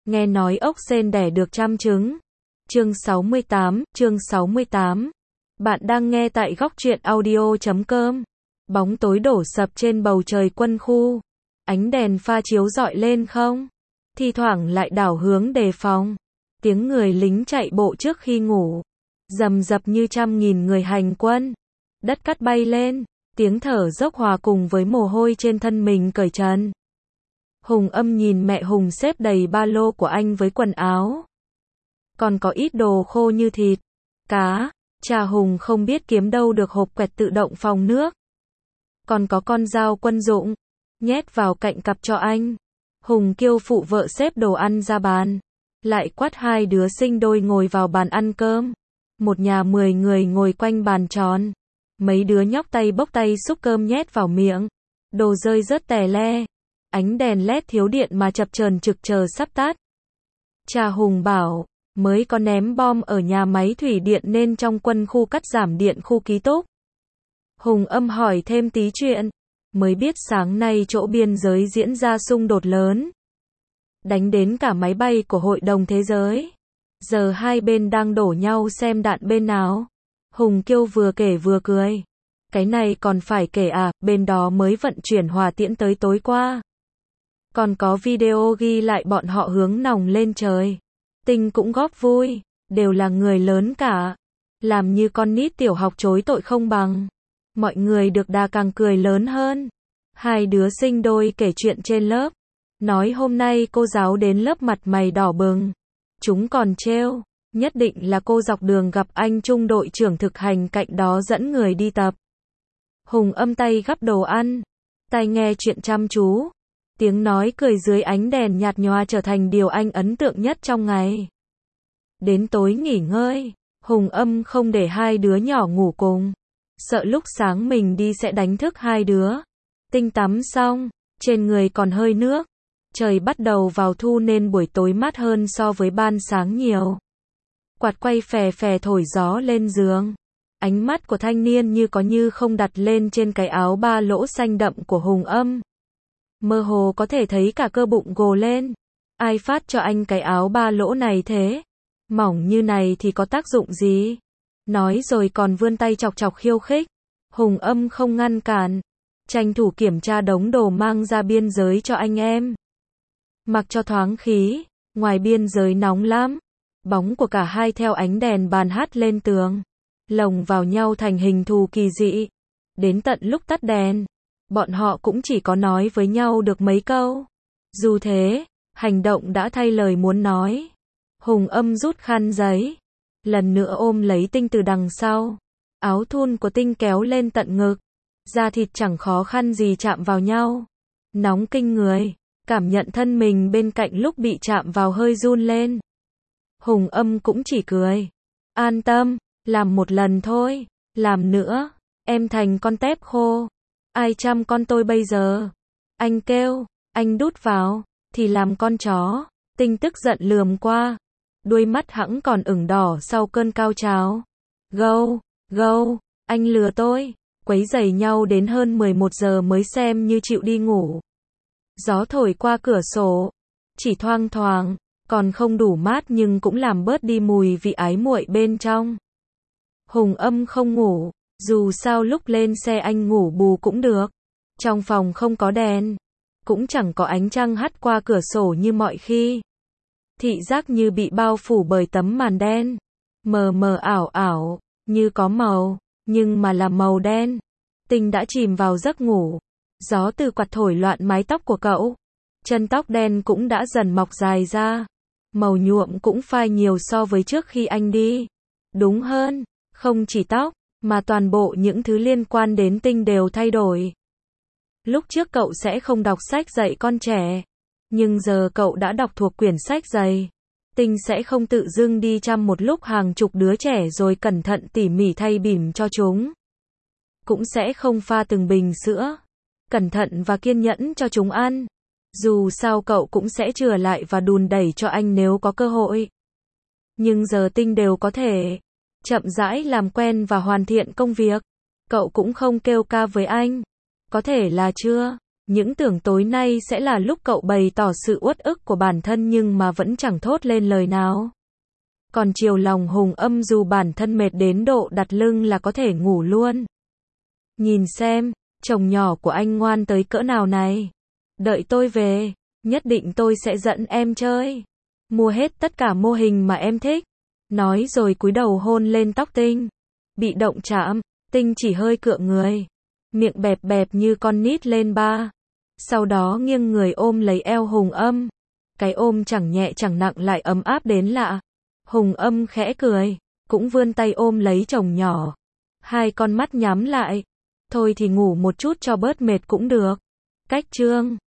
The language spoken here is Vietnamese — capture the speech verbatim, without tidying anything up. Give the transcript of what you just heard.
nghe nói ốc sên đẻ được trăm trứng. Chương sáu mươi tám, chương sáu mươi tám. Bạn đang nghe tại góc truyện audio chấm com. Bóng tối đổ sập trên bầu trời quân khu. Ánh đèn pha chiếu rọi lên không. Thi thoảng lại đảo hướng đề phòng. Tiếng người lính chạy bộ trước khi ngủ. Rầm rập như trăm nghìn người hành quân. Đất cát bay lên. Tiếng thở dốc hòa cùng với mồ hôi trên thân mình cởi trần. Hùng Âm nhìn mẹ Hùng xếp đầy ba lô của anh với quần áo. Còn có ít đồ khô như thịt, cá. Cha Hùng không biết kiếm đâu được hộp quẹt tự động phòng nước. Còn có con dao quân dụng, nhét vào cạnh cặp cho anh. Hùng kêu phụ vợ xếp đồ ăn ra bàn. Lại quát hai đứa sinh đôi ngồi vào bàn ăn cơm. Một nhà mười người ngồi quanh bàn tròn. Mấy đứa nhóc tay bốc tay xúc cơm nhét vào miệng. Đồ rơi rớt tè le. Ánh đèn led thiếu điện mà chập chờn trực chờ sắp tắt. Cha Hùng bảo, mới có ném bom ở nhà máy thủy điện nên trong quân khu cắt giảm điện khu ký túc. Hùng Âm hỏi thêm tí chuyện. Mới biết sáng nay chỗ biên giới diễn ra xung đột lớn. Đánh đến cả máy bay của Hội đồng Thế giới. Giờ hai bên đang đổ nhau xem đạn bên nào. Hùng Kiêu vừa kể vừa cười. Cái này còn phải kể à, bên đó mới vận chuyển hỏa tiễn tới tối qua. Còn có video ghi lại bọn họ hướng nòng lên trời. Tinh cũng góp vui, đều là người lớn cả. Làm như con nít tiểu học chối tội không bằng. Mọi người được đà càng cười lớn hơn. Hai đứa sinh đôi kể chuyện trên lớp. Nói hôm nay cô giáo đến lớp mặt mày đỏ bừng. Chúng còn trêu, nhất định là cô dọc đường gặp anh trung đội trưởng thực hành cạnh đó dẫn người đi tập. Hùng Âm tay gắp đồ ăn, tai nghe chuyện chăm chú. Tiếng nói cười dưới ánh đèn nhạt nhòa trở thành điều anh ấn tượng nhất trong ngày. Đến tối nghỉ ngơi, Hùng Âm không để hai đứa nhỏ ngủ cùng. Sợ lúc sáng mình đi sẽ đánh thức hai đứa. Tinh tắm xong, trên người còn hơi nước. Trời bắt đầu vào thu nên buổi tối mát hơn so với ban sáng nhiều. Quạt quay phè phè thổi gió lên giường. Ánh mắt của thanh niên như có như không đặt lên trên cái áo ba lỗ xanh đậm của Hùng Âm. Mơ hồ có thể thấy cả cơ bụng gồ lên. Ai phát cho anh cái áo ba lỗ này thế? Mỏng như này thì có tác dụng gì? Nói rồi còn vươn tay chọc chọc khiêu khích. Hùng Âm không ngăn cản. Tranh thủ kiểm tra đống đồ mang ra biên giới cho anh em. Mặc cho thoáng khí. Ngoài biên giới nóng lắm. Bóng của cả hai theo ánh đèn bàn hát lên tường. Lồng vào nhau thành hình thù kỳ dị. Đến tận lúc tắt đèn. Bọn họ cũng chỉ có nói với nhau được mấy câu. Dù thế, hành động đã thay lời muốn nói. Hùng Âm rút khăn giấy. Lần nữa ôm lấy Tinh từ đằng sau. Áo thun của Tinh kéo lên tận ngực. Da thịt chẳng khó khăn gì chạm vào nhau. Nóng kinh người. Cảm nhận thân mình bên cạnh lúc bị chạm vào hơi run lên. Hùng Âm cũng chỉ cười. An tâm, làm một lần thôi. Làm nữa, em thành con tép khô. Ai chăm con tôi bây giờ? Anh kêu, anh đút vào, thì làm con chó. Tinh tức giận lườm qua. Đuôi mắt hẵng còn ửng đỏ sau cơn cao trào. Gâu, gâu, anh lừa tôi. Quấy rầy nhau đến hơn mười một giờ mới xem như chịu đi ngủ. Gió thổi qua cửa sổ. Chỉ thoang thoảng, còn không đủ mát nhưng cũng làm bớt đi mùi vị ái muội bên trong. Hùng Âm không ngủ. Dù sao lúc lên xe anh ngủ bù cũng được. Trong phòng không có đèn. Cũng chẳng có ánh trăng hắt qua cửa sổ như mọi khi. Thị giác như bị bao phủ bởi tấm màn đen. Mờ mờ ảo ảo, như có màu, nhưng mà là màu đen. Tinh đã chìm vào giấc ngủ. Gió từ quạt thổi loạn mái tóc của cậu. Chân tóc đen cũng đã dần mọc dài ra. Màu nhuộm cũng phai nhiều so với trước khi anh đi. Đúng hơn, không chỉ tóc, mà toàn bộ những thứ liên quan đến Tinh đều thay đổi. Lúc trước cậu sẽ không đọc sách dạy con trẻ. Nhưng giờ cậu đã đọc thuộc quyển sách dày. Tinh sẽ không tự dưng đi chăm một lúc hàng chục đứa trẻ rồi cẩn thận tỉ mỉ thay bỉm cho chúng. Cũng sẽ không pha từng bình sữa. Cẩn thận và kiên nhẫn cho chúng ăn. Dù sao cậu cũng sẽ chừa lại và đùn đẩy cho anh nếu có cơ hội. Nhưng giờ Tinh đều có thể chậm rãi làm quen và hoàn thiện công việc. Cậu cũng không kêu ca với anh. Có thể là chưa, Những tưởng tối nay sẽ là lúc cậu bày tỏ sự uất ức của bản thân nhưng mà vẫn chẳng thốt lên lời nào. Còn chiều lòng Hùng Âm dù bản thân mệt đến độ đặt lưng là có thể ngủ luôn. Nhìn xem, chồng nhỏ của anh ngoan tới cỡ nào này. Đợi tôi về, nhất định tôi sẽ dẫn em chơi. Mua hết tất cả mô hình mà em thích. Nói rồi cúi đầu hôn lên tóc Tinh. Bị động chạm, Tinh chỉ hơi cựa người. Miệng bẹp bẹp như con nít lên ba. Sau đó nghiêng người ôm lấy eo Hùng Âm. Cái ôm chẳng nhẹ chẳng nặng lại ấm áp đến lạ. Hùng Âm khẽ cười, cũng vươn tay ôm lấy chồng nhỏ. Hai con mắt nhắm lại. Thôi thì ngủ một chút cho bớt mệt cũng được. Cách chương